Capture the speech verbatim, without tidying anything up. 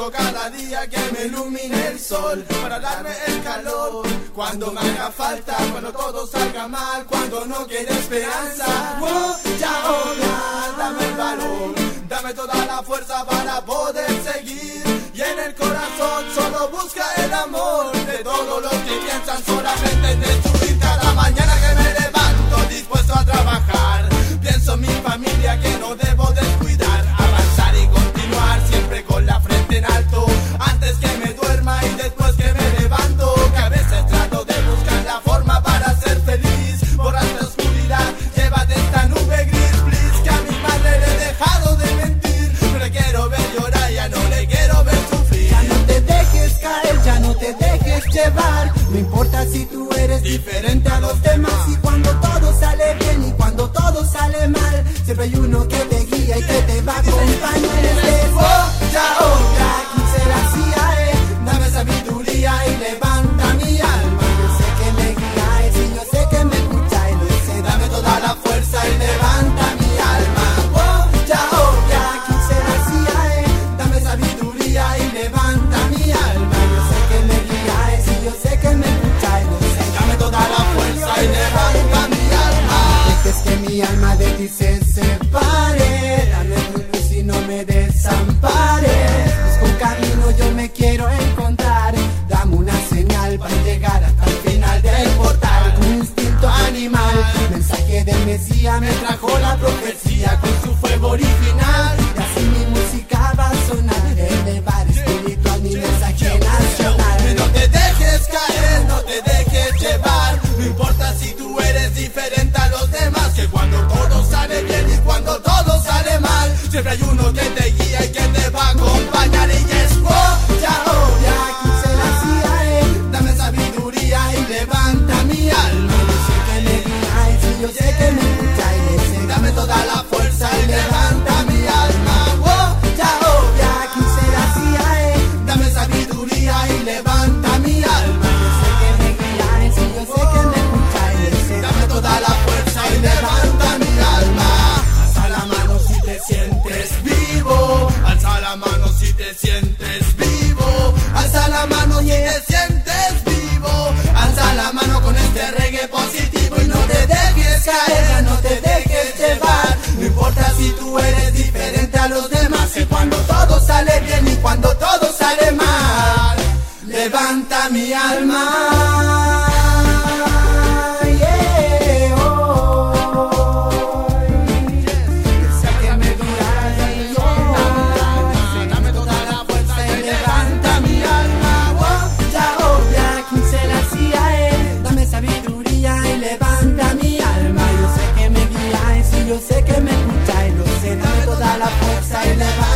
Quiero cada día que me ilumine el sol para darme el calor cuando me haga falta, cuando todo salga mal, cuando no quede esperanza. Oh, ya, oh, ya, dame el valor, dame toda la fuerza para poder seguir. Y en el corazón solo busca el amor de todos los que piensan solamente en destruir. Cada mañana que me levanto dispuesto a trabajar, pienso en mi familia que no debo descuidar, avanzar y continuar siempre con la frente en alto, antes que me duerma y después que me levanto, que a veces trato de buscar la forma para ser feliz. Borra esta oscuridad, llévate esta nube gris, please, que a mi madre le he dejado de mentir. No le quiero ver llorar, ya no le quiero ver sufrir. Ya no te dejes caer, ya no te dejes llevar, no importa si tú eres diferente a los demás. Y cuando todo sale bien y cuando todo sale mal, siempre hay uno que te guía y que te va a acompañar. Este oh, ya, oh, ya, ¿quién será así? eh? Dame sabiduría y levanta mi alma. Yo sé que me guías y yo sé que me escuchas, lo sé, dame toda la fuerza y levanta mi alma. Oh, ya, oh, ya, ¿quién será así? eh? Dame sabiduría y levanta mi alma. Yo sé que me guías y yo sé que me escuchas, lo sé, dame toda la fuerza y levanta mi alma. Dejes que mi alma de ti se separe, dame tu luz y no me desampares. Busco un camino, yo me quiero encontrar, dame una señal para llegar hasta el final del portal. Con un instinto animal, mensaje del Mesías me trajo la profecía con su fuego original. Y así mi música va a sonar, elevar espiritual mi mensaje nacional. No te dejes caer, no te dejes llevar, no importa si tú eres diferente a los demás, que cuando todo sale bien y cuando todo sale mal, siempre hay uno que te guía y que te va a acompañar. Y es oh, ya, oh, Ya, ¿quién será así? eh? dame sabiduría y levanta mi alma. Yo sé que me guías y yo sé que me escuchas, y yo sé, Dame toda la fuerza y levanta mi alma. Oh, ya, oh, ya, ¿quién será así? eh? dame sabiduría y levanta mi alma. Yo sé que me guías y yo sé que me escuchas, y yo sé, Dame toda la fuerza y levanta mi alma. Alza la mano si te sientes vivo, alza la mano si te sientes vivo, alza la mano si te sientes vivo, alza la mano con este reggae positivo. Y no te dejes caer, no te dejes llevar, no importa si tú eres diferente a los demás, que cuando todo sale bien y cuando todo sale mal, levanta mi alma. yeah, oh, yo sé que me guías y yo, Dame toda la fuerza y levanta mi alma. oh, ya, oh, ya, ¿quién será así? eh? Dame sabiduría y levanta mi alma. Yo sé que me guías y yo sé que me escuchas, y lo sé, dame toda la fuerza y levanta